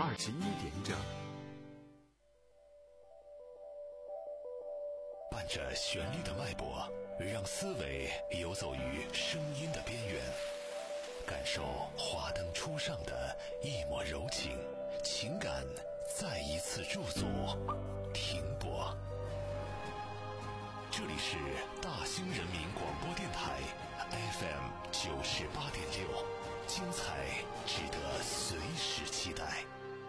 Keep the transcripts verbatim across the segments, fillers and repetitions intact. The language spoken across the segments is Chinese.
二十一点整。 伴着旋律的脉搏，让思维游走于声音的边缘，感受华灯初上的一抹柔情，情感再一次驻足停泊。这里是大兴人民广播电台 F M 九十八点六，精彩值得随时期待。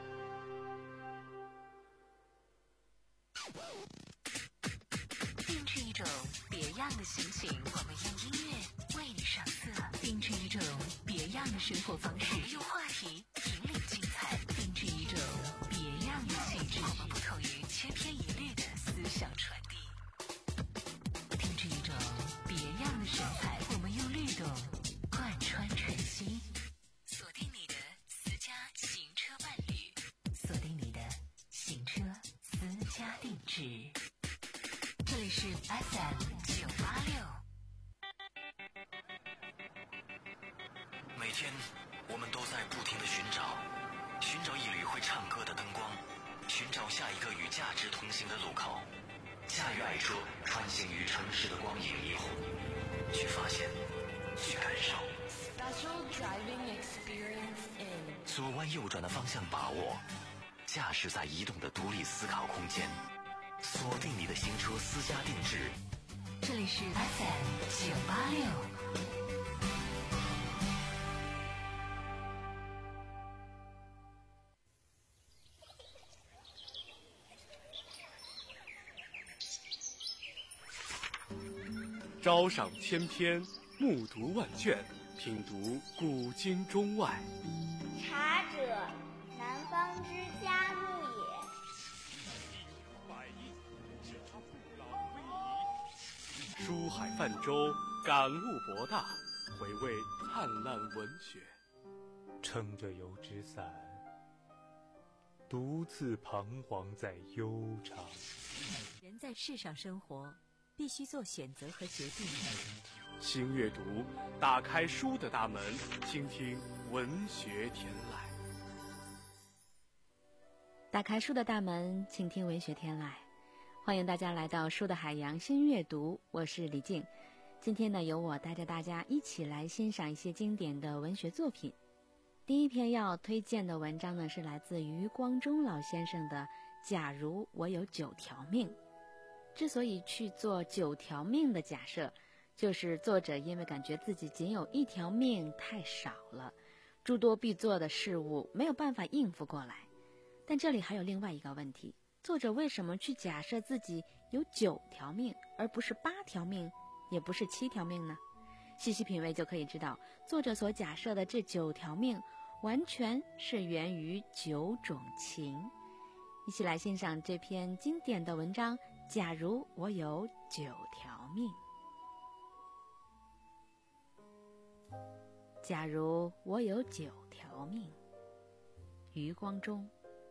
定制一种别样的心情，我们用音乐为你上色；定制一种别样的生活方式，我们用话题引领精彩；定制一种别样的气质，我们不同于千篇一律的思想传递；定制一种别样的神采，我们用律动贯穿全息。锁定你的私家行车伴侣，锁定你的行车私家定制。这里是 F M 九八六。 每天我们都在不停地寻找，寻找一缕会唱歌的灯光，寻找下一个与价值同行的路口。驾驭爱车，穿行于城市的光影霓虹，去发现，去感受。 Special driving experience in 左弯右转的方向把握，驾驶在移动的独立思考空间。锁定你的行车私家定制， 这里是 F M 九八六。 朝赏千篇，暮读万卷，品读古今中外。 茶者，南方之佳木也。 书海泛舟，感悟博大，回味灿烂文学。 撑着油纸伞，独自彷徨在悠长。 人在世上生活，必须做选择和决定。 新阅读，打开书的大门，倾听文学天籁。 打开书的大门，倾听文学天籁。欢迎大家来到书的海洋新阅读，我是李静。今天呢，由我带着大家一起来欣赏一些经典的文学作品。第一篇要推荐的文章呢，是来自余光中老先生的《假如我有九条命》。之所以去做九条命的假设，就是作者因为感觉自己仅有一条命太少了，诸多必做的事物没有办法应付过来。但这里还有另外一个问题，作者为什么去假设自己有九条命，而不是八条命，也不是七条命呢？细细品味就可以知道，作者所假设的这九条命，完全是源于九种情。一起来欣赏这篇经典的文章《假如我有九条命》。假如我有九条命，余光中。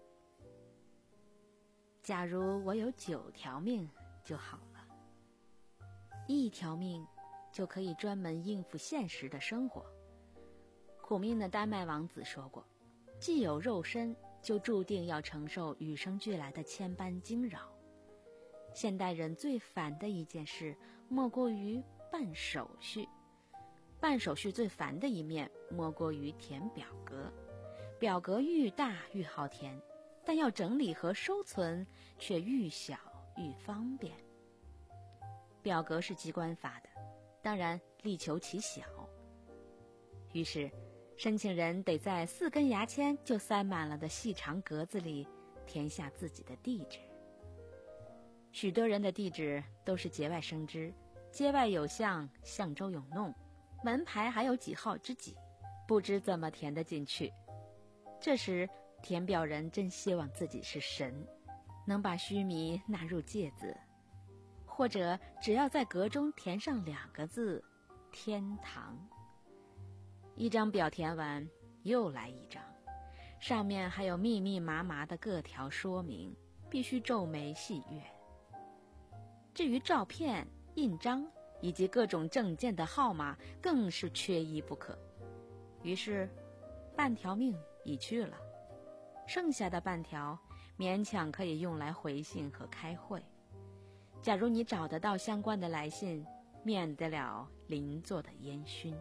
假如我有九条命就好了，一条命就可以专门应付现实的生活。苦命的丹麦王子说过，既有肉身，就注定要承受与生俱来的千般惊扰。现代人最烦的一件事，莫过于办手续。办手续最烦的一面，莫过于填表格。表格愈大愈好填，但要整理和收存却愈小愈方便。表格是机关发的，当然力求其小。于是申请人得在四根牙签就塞满了的细长格子里填下自己的地址。许多人的地址都是节外生枝，街外有巷，巷周有弄，门牌还有几号之几，不知怎么填得进去。这时填表人真希望自己是神，能把须弥纳入芥子，或者只要在格中填上两个字，天堂。一张表填完，又来一张，上面还有密密麻麻的各条说明，必须皱眉细阅。至于照片、印章以及各种证件的号码，更是缺一不可。于是半条命已去了， 剩下的半条勉强可以用来回信和开会。假如你找得到相关的来信，免得了邻座的烟熏。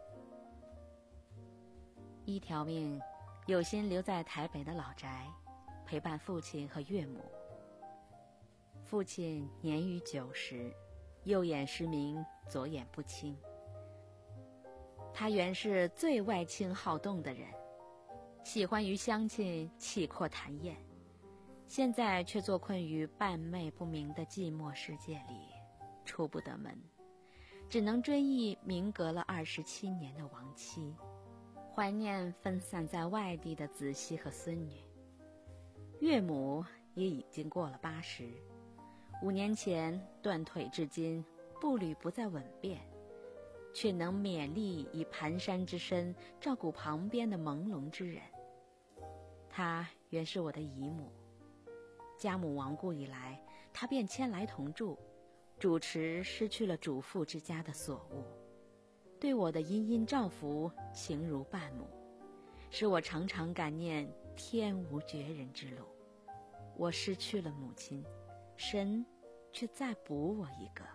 一条命有心留在台北的老宅，陪伴父亲和岳母。父亲年逾九十，右眼失明，左眼不清。他原是最外倾好动的人，喜欢与乡亲气阔谈宴，现在却坐困于半昧不明的寂寞世界里，出不得门，只能追忆明隔了二十七年的亡妻，怀念分散在外地的子媳和孙女。岳母也已经过了八十，五年前断腿至今，步履不再稳便，却能勉力以蹒跚之身照顾旁边的朦胧之人。她原是我的姨母，家母亡故以来，她便迁来同住，主持失去了主妇之家的所务，对我的殷殷照拂情如伴母，使我常常感念天无绝人之路。我失去了母亲，神却再补我一个。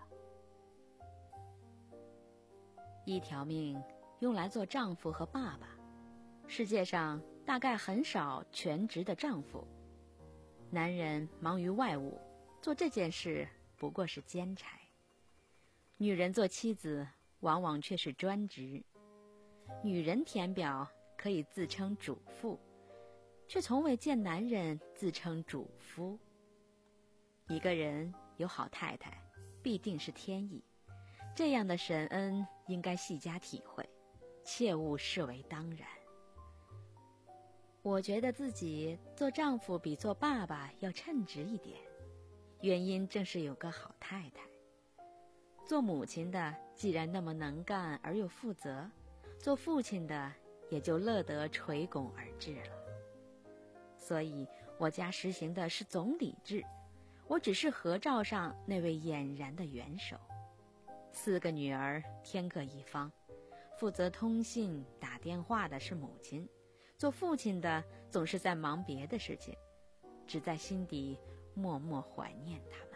一条命用来做丈夫和爸爸，世界上大概很少全职的丈夫。男人忙于外务，做这件事不过是兼差；女人做妻子，往往却是专职。女人填表可以自称主妇，却从未见男人自称主夫。一个人有好太太，必定是天意，这样的神恩应该细加体会，切勿视为当然。我觉得自己做丈夫比做爸爸要称职一点，原因正是有个好太太。做母亲的既然那么能干而又负责，做父亲的也就乐得垂拱而治了。所以我家实行的是总理制，我只是合照上那位俨然的元首。四个女儿天各一方，负责通信打电话的是母亲，做父亲的总是在忙别的事情，只在心底默默怀念他们。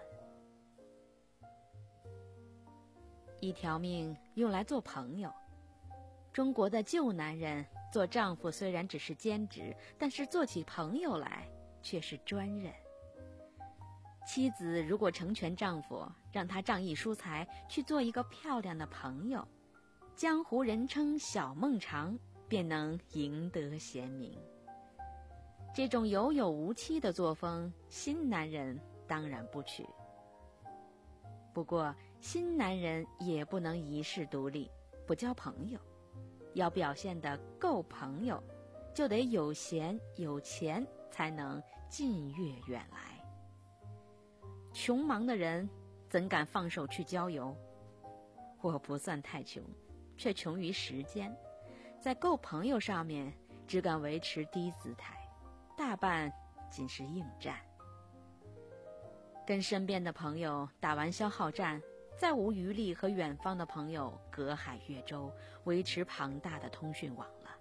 一条命用来做朋友。中国的旧男人做丈夫虽然只是兼职，但是做起朋友来却是专任。妻子如果成全丈夫，让他仗义疏财去做一个漂亮的朋友，江湖人称小孟尝，便能赢得贤名。这种有有无妻的作风，新男人当然不娶。不过新男人也不能一世独立，不交朋友。要表现得够朋友，就得有闲有钱，才能近悦远来。穷忙的人怎敢放手去郊游？我不算太穷，却穷于时间，在够朋友上面只敢维持低姿态，大半仅是应战。跟身边的朋友打完消耗战，再无余力和远方的朋友隔海越洲，维持庞大的通讯网了。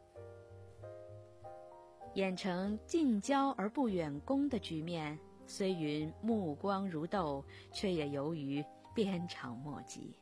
演成近交而不远攻的局面，虽云目光如豆，却也由于鞭长莫及。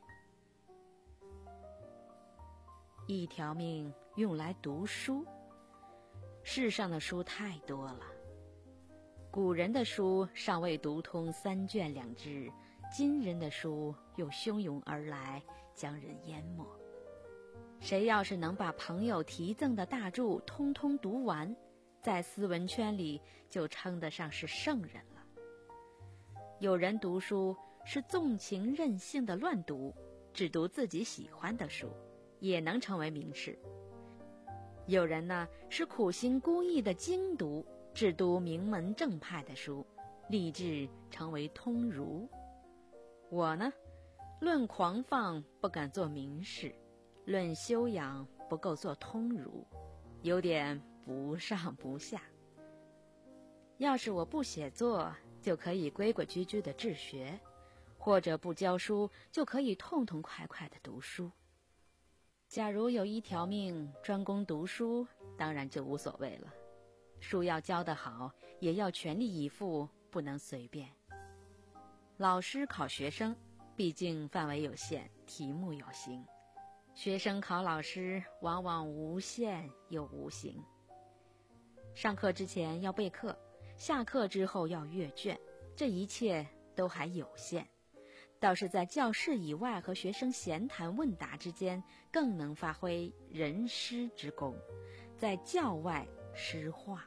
一条命用来读书，世上的书太多了，古人的书尚未读通三卷两支，今人的书又汹涌而来，将人淹没。谁要是能把朋友题赠的大著通通读完，在斯文圈里就称得上是圣人了。有人读书是纵情任性的乱读，只读自己喜欢的书，也能成为名士。有人呢是苦心孤诣的精读，只读名门正派的书，立志成为通儒。我呢，论狂放不敢做名士，论修养不够做通儒，有点不上不下。要是我不写作，就可以规规矩矩的治学，或者不教书，就可以痛痛快快的读书。假如有一条命专攻读书，当然就无所谓了。 书要教得好，也要全力以赴，不能随便。老师考学生，毕竟范围有限，题目有形；学生考老师，往往无限又无形。上课之前要备课，下课之后要阅卷，这一切都还有限。倒是在教室以外和学生闲谈问答之间，更能发挥人师之功，在教外诗画。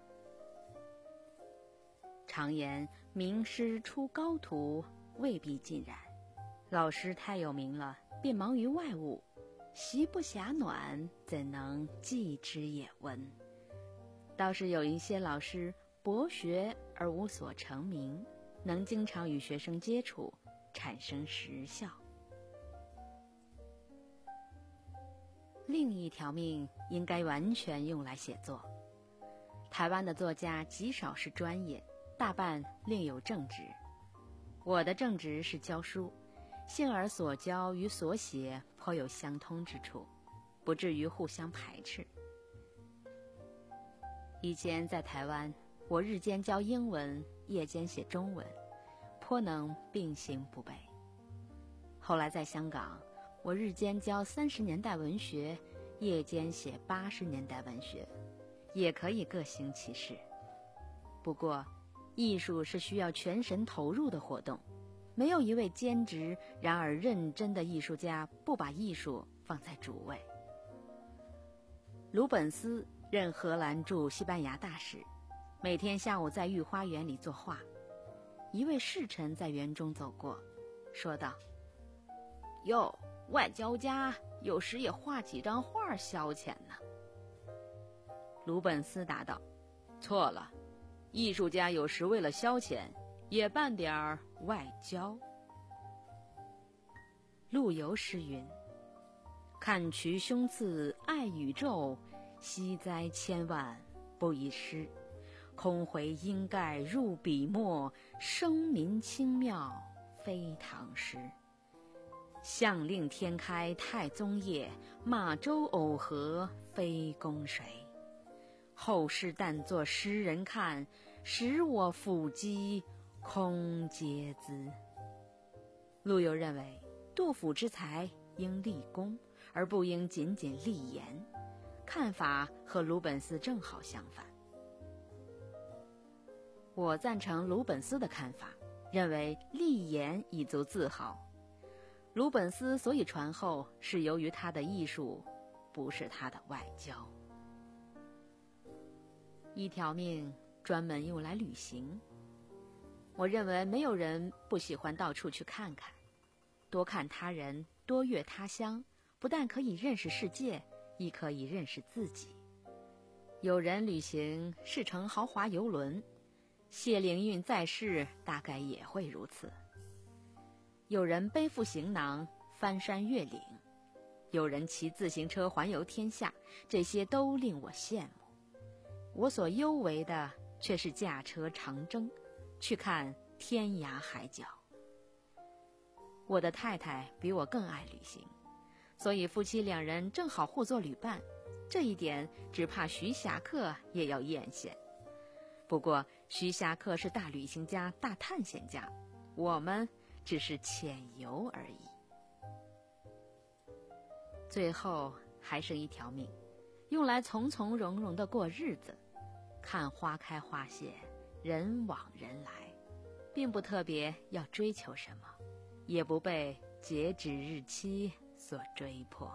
常言名师出高徒，未必尽然。老师太有名了，便忙于外务，席不暇暖，怎能继之也闻？倒是有一些老师博学而无所成名，能经常与学生接触，产生实效。另一条命应该完全用来写作。台湾的作家极少是专业，大半另有正职。我的正职是教书，幸而所教与所写颇有相通之处，不至于互相排斥。以前在台湾，我日间教英文，夜间写中文，颇能并行不悖。后来在香港，我日间教三十年代文学，夜间写八十年代文学，也可以各行其事。不过艺术是需要全神投入的活动，没有一位兼职然而认真的艺术家不把艺术放在主位。鲁本斯任荷兰驻西班牙大使，每天下午在御花园里作画。一位侍臣在园中走过，说道：“哟，外交家有时也画几张画消遣呢。”鲁本斯答道：“错了，艺术家有时为了消遣，也办点儿外交。”陆游诗云：“看渠胸次爱宇宙，惜哉千万不以诗。空回应盖入笔墨，声名清妙非唐诗。向令天开太宗业，马周偶合非公谁。后世但作诗人看，使我腹肌空嗟滋。”陆游认为，杜甫之才应立功，而不应仅仅立言，看法和鲁本斯正好相反。我赞成鲁本斯的看法，认为立言以足自豪。鲁本斯所以传后，是由于他的艺术，不是他的外交。一条命专门用来旅行。我认为没有人不喜欢到处去看看，多看他人，多阅他乡，不但可以认识世界，亦可以认识自己。有人旅行是乘豪华游轮，谢灵运在世大概也会如此。有人背负行囊翻山越岭，有人骑自行车环游天下，这些都令我羡慕。我所优为的却是驾车长征，去看天涯海角。我的太太比我更爱旅行，所以夫妻两人正好互作旅伴，这一点只怕徐霞客也要艳羡。不过徐霞客是大旅行家、大探险家，我们只是浅游而已。最后还剩一条命，用来从从容容地过日子，看花开花谢，人往人来，并不特别要追求什么，也不被截止日期所追迫。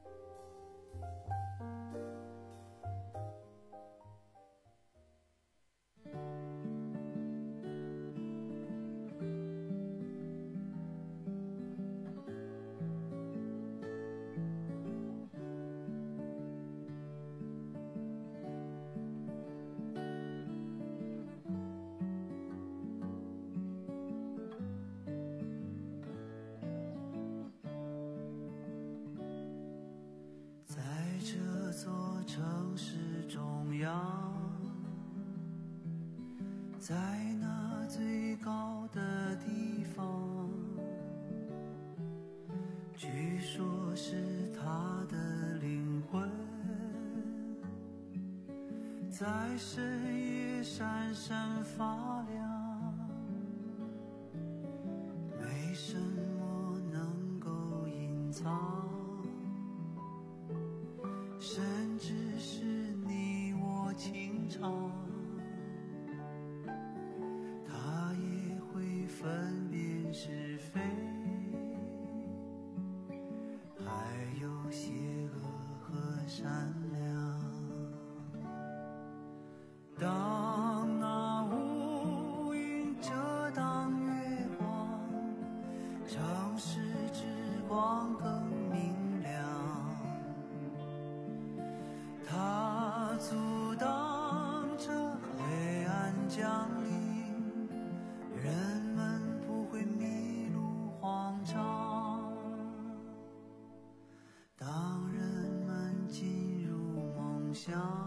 在那最高的地方，据说是他的灵魂在深夜闪闪发亮，没什么能够隐藏，甚至是你我情长，他也会分辨是非，还有邪恶和善良。当那乌云遮挡月光，城市之光更明亮，它阻挡着黑暗降临，人们不会迷路慌张。当人们进入梦乡，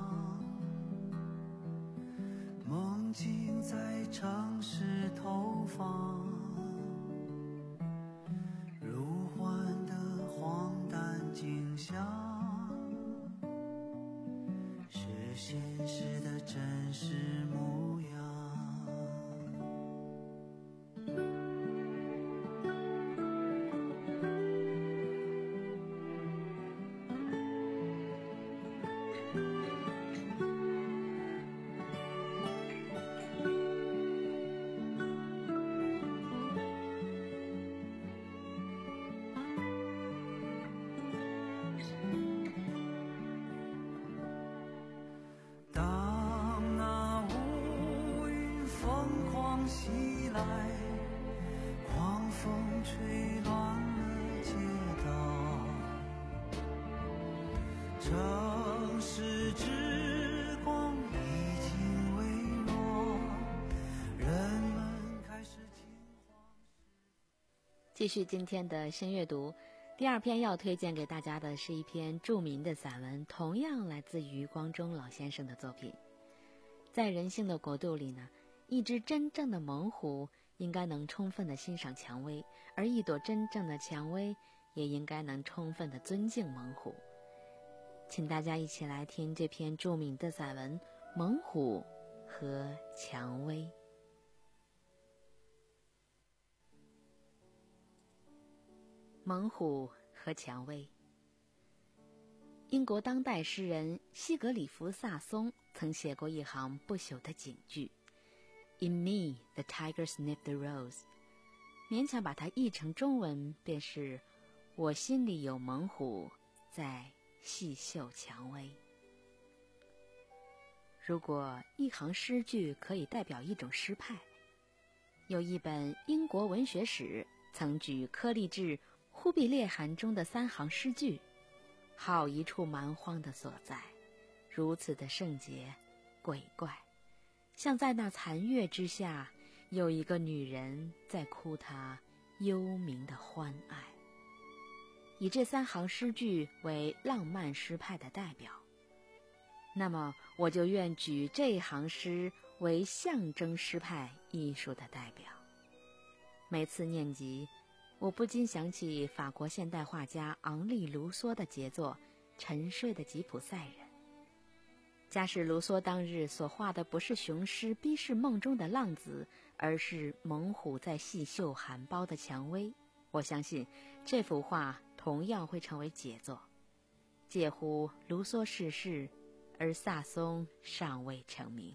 梦境在城市投放，如幻的荒诞景象，是现实的真实模样。当那乌云疯狂袭来，狂风吹乱了街道，城市之光已经微弱，人们开始惊慌。 继续今天的新阅读，第二篇要推荐给大家的是一篇著名的散文，同样来自余光中老先生的作品。在人性的国度里呢，一只真正的猛虎应该能充分的欣赏蔷薇，而一朵真正的蔷薇也应该能充分的尊敬猛虎。请大家一起来听这篇著名的散文《猛虎和蔷薇》。猛虎和蔷薇。英国当代诗人西格里夫·萨松曾写过一行不朽的警句 ：“In me, the tiger sniffed the rose。”勉强把它译成中文，便是“我心里有猛虎，在细嗅蔷薇”。如果一行诗句可以代表一种诗派，有一本英国文学史曾举柯立志《忽必烈汗》中的三行诗句：“好一处蛮荒的所在，如此的圣洁、鬼怪，像在那残月之下，有一个女人在哭她幽冥的欢爱。”以这三行诗句为浪漫诗派的代表，那么我就愿举这行诗为象征诗派艺术的代表。每次念及，我不禁想起法国现代画家昂利·卢梭的杰作《沉睡的吉普赛人》。假使卢梭当日所画的不是雄狮逼视梦中的浪子，而是猛虎在细嗅含苞的蔷薇，我相信这幅画同样会成为杰作。介乎卢梭逝世，而萨松尚未成名。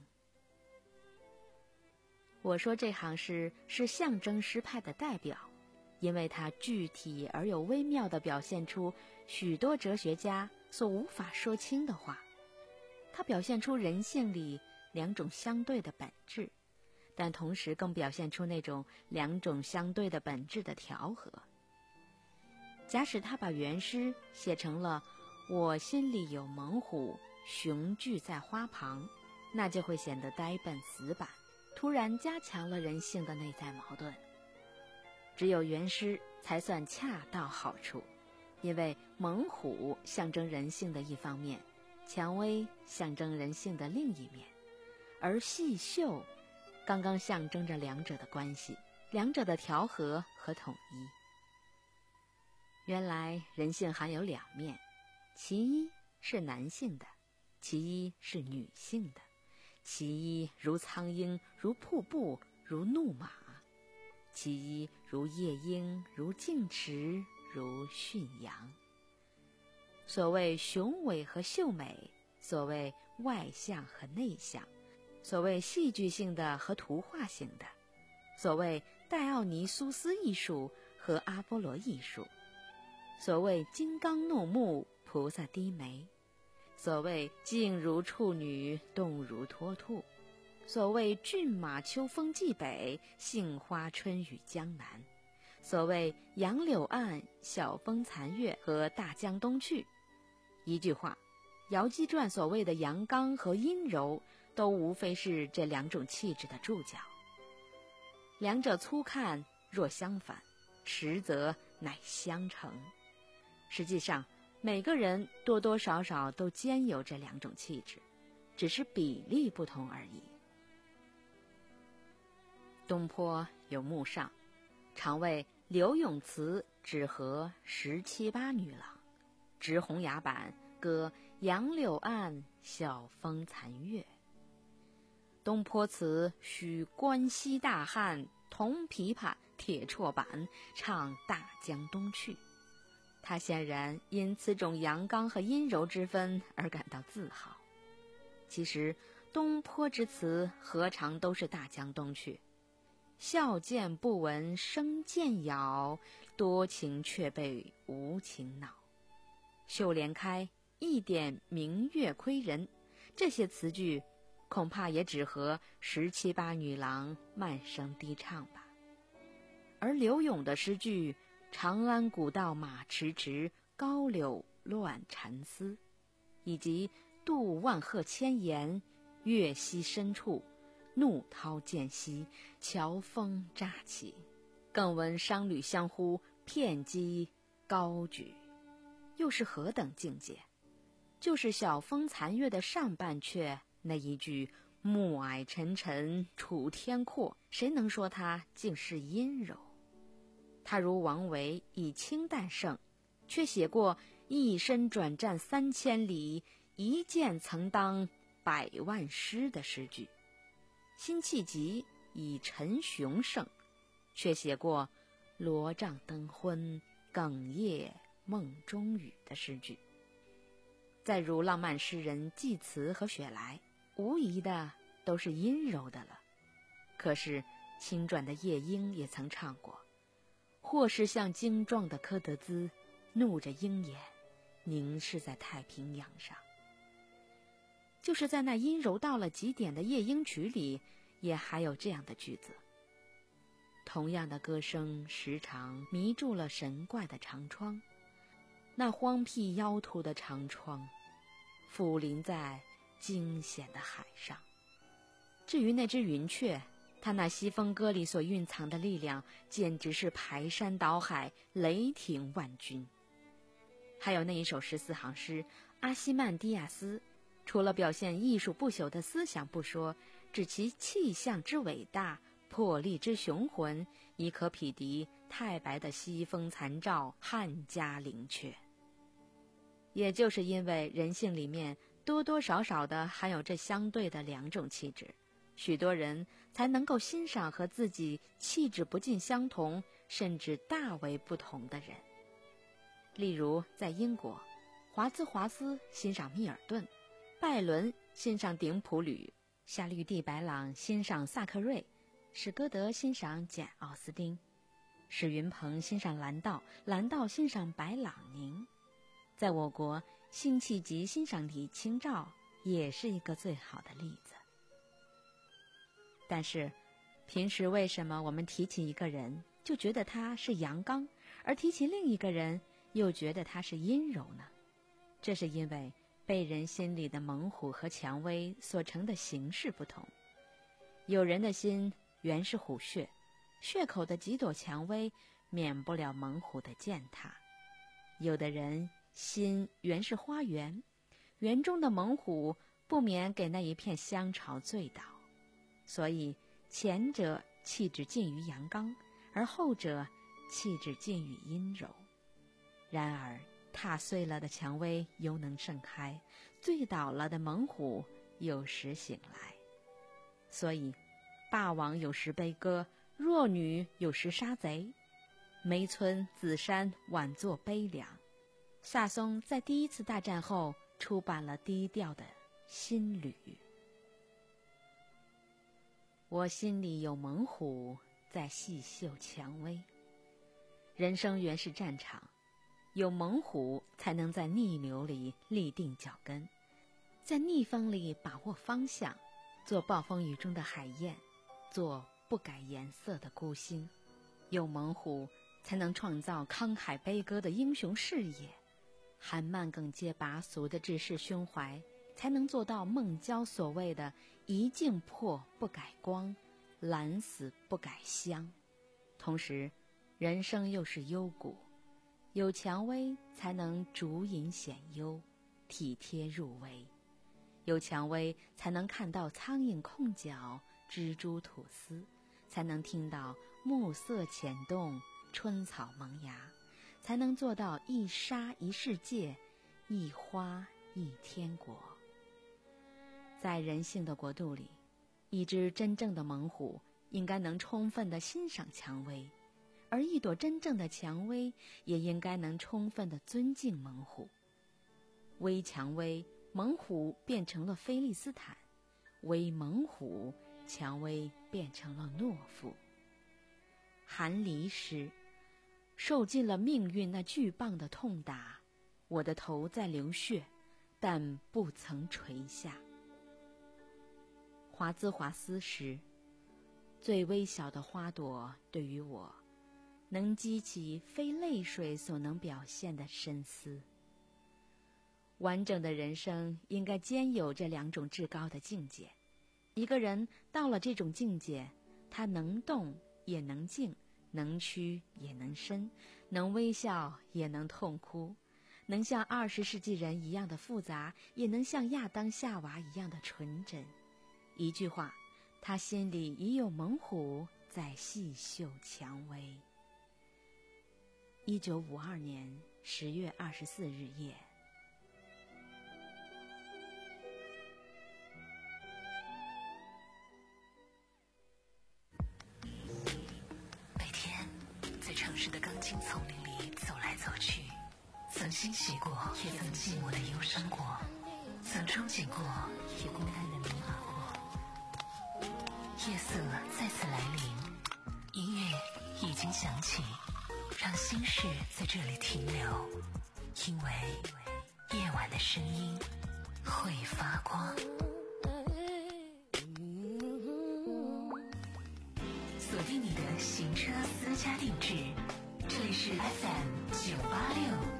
我说这行诗是象征诗派的代表，因为它具体而又微妙地表现出许多哲学家所无法说清的话。它表现出人性里两种相对的本质，但同时更表现出那种两种相对的本质的调和。假使他把原诗写成了“我心里有猛虎，雄踞在花旁”，那就会显得呆笨死板，突然加强了人性的内在矛盾。只有原诗才算恰到好处，因为猛虎象征人性的一方面，蔷薇象征人性的另一面，而细嗅刚刚象征着两者的关系，两者的调和和统一。原来人性含有两面，其一是男性的，其一是女性的。 其一如苍鹰，如瀑布，如怒马；其一如夜莺，如静池，如驯羊。所谓雄伟和秀美，所谓外向和内向，所谓戏剧性的和图画性的，所谓戴奥尼苏斯艺术和阿波罗艺术，所谓金刚怒目，菩萨低眉，所谓静如处女，动如脱兔，所谓骏马秋风冀北，杏花春雨江南，所谓杨柳岸，晓风残月和大江东去。一句话，姚基传所谓的阳刚和阴柔，都无非是这两种气质的注脚。两者粗看若相反，实则乃相成。实际上，每个人多多少少都兼有这两种气质，只是比例不同而已。东坡有墓上，常为刘永词只合十七八女郎，执红牙板，歌杨柳岸，晓风残月。东坡词须关西大汉，铜琵琶铁绰板，唱大江东去。他显然因此种阳刚和阴柔之分而感到自豪。其实东坡之词何尝都是大江东去？笑渐不闻声渐咬，多情却被无情恼。绣帘开，一点明月窥人，这些词句恐怕也只合十七八女郎慢声低唱吧。而柳永的诗句长安古道马迟迟，高柳乱蝉丝，以及渡万壑千岩，月溪深处，怒涛渐息，乔峰乍起，更闻商旅相呼，片击高举，又是何等境界？就是晓风残月的上半阙那一句暮霭沉沉楚天阔，谁能说它竟是阴柔？他如王维以清淡胜，却写过一身转战三千里，一剑曾当百万师的诗句。辛弃疾以沉雄胜，却写过罗帐灯昏，哽咽梦中语的诗句。再如浪漫诗人济慈和雪莱，无疑的都是阴柔的了。可是清转的夜莺也曾唱过，或是像精壮的柯德兹，怒着鹰眼，凝视在太平洋上。就是在那阴柔到了极点的夜莺曲里，也还有这样的句子：同样的歌声时常迷住了神怪的长窗，那荒僻妖秃的长窗俯临在惊险的海上。至于那只云雀，它那西风歌里所蕴藏的力量简直是排山倒海，雷霆万钧。还有那一首十四行诗《阿西曼迪亚斯》，除了表现艺术不朽的思想不说，指其气象之伟大，魄力之雄浑，已可匹敌太白的西风残照，汉家灵阙。也就是因为人性里面多多少少的含有这相对的两种气质，许多人才能够欣赏和自己气质不尽相同，甚至大为不同的人。例如在英国，华兹华斯欣赏密尔顿，拜伦欣赏顶普吕，夏绿蒂白朗欣赏萨克瑞，史歌德欣赏简奥斯汀，史云鹏欣赏兰道，兰道欣赏白朗宁。在我国，辛弃疾欣赏李清照也是一个最好的例子。但是平时为什么我们提起一个人就觉得他是阳刚，而提起另一个人又觉得他是阴柔呢？这是因为被人心里的猛虎和蔷薇所成的形式不同。有人的心原是虎穴，穴口的几朵蔷薇免不了猛虎的践踏；有的人心原是花园，园中的猛虎不免给那一片香草醉倒。所以前者气质近于阳刚，而后者气质近于阴柔。然而踏碎了的蔷薇犹能盛开，醉倒了的猛虎有时醒来。 所以霸王有时悲歌，弱女有时杀贼。梅村、紫杉晚作悲凉。萨松在第一次大战后出版了低调的《新旅》。我心里有猛虎在细嗅蔷薇。人生原是战场，有猛虎才能在逆流里立定脚跟，在逆风里把握方向，做暴风雨中的海燕，做不改颜色的孤星。有猛虎才能创造慷慨悲歌的英雄事业，韩曼更接拔俗的志士胸怀，才能做到孟郊所谓的一镜破不改光，懒死不改香。同时人生又是幽谷，有蔷薇才能竹隐显幽，体贴入微。有蔷薇才能看到苍蝇空脚，蜘蛛吐丝，才能听到暮色浅动，春草萌芽，才能做到一沙一世界，一花一天国。在人性的国度里，一只真正的猛虎应该能充分地欣赏蔷薇，而一朵真正的蔷薇也应该能充分地尊敬猛虎。微蔷薇，猛虎变成了菲利斯坦；微猛虎，蔷薇变成了懦夫。韩离时，受尽了命运那巨棒的痛打，我的头在流血，但不曾垂下。华兹华斯时，最微小的花朵对于我，能激起非泪水所能表现的深思。完整的人生应该兼有这两种至高的境界。一个人到了这种境界，他能动也能静，能屈也能伸，能微笑也能痛哭，能像二十世纪人一样的复杂，也能像亚当夏娃一样的纯真。一句话，他心里已有猛虎在细嗅蔷薇。一九五二年十月二十四日夜。 每天在城市的钢筋丛林里走来走去，曾欣喜过，也曾寂寞的忧伤过，曾憧憬过，也孤单的迷茫过。夜色再次来临，音乐已经响起，让心事在这里停留，因为夜晚的声音会发光。锁定你的行车私家定制，这里是 F M 九八六。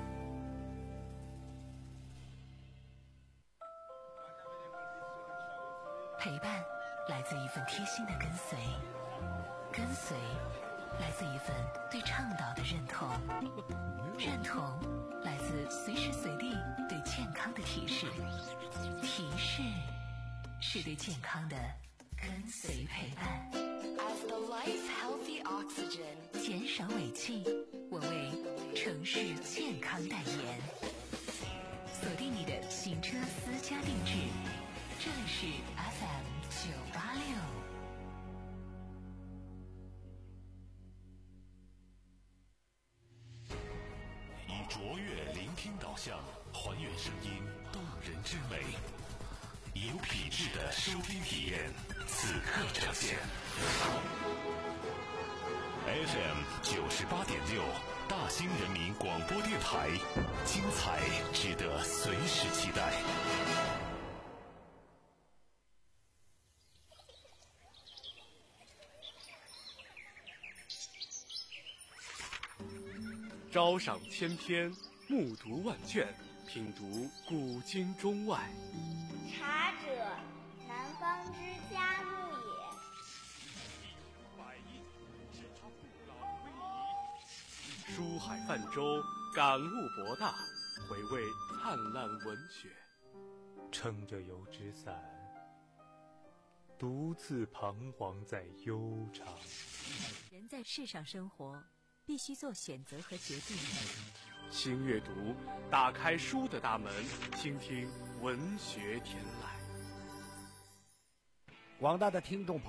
陪伴来自一份贴心的跟随，跟随来自一份对倡导的认同，认同来自随时随地对健康的提示，提示是对健康的跟随陪伴。 As the life healthy oxygen， 减少尾气，我为城市健康代言。锁定你的行车私家定制，这里是 F M 九八六。 以卓越聆听导向，还原声音动人之美，以有品质的收听体验，此刻呈现。F M 九十八点六，大兴人民广播电台，精彩值得随时期待。 朝赏千篇，暮读万卷，品读古今中外。 茶者，南方之嘉木也。 书海泛舟，感悟博大，回味灿烂文学。 撑着油纸伞，独自彷徨在悠长。 人在世上生活，必须做选择和决定。 新阅读，打开书的大门，倾听文学天籁。 广大的听众朋友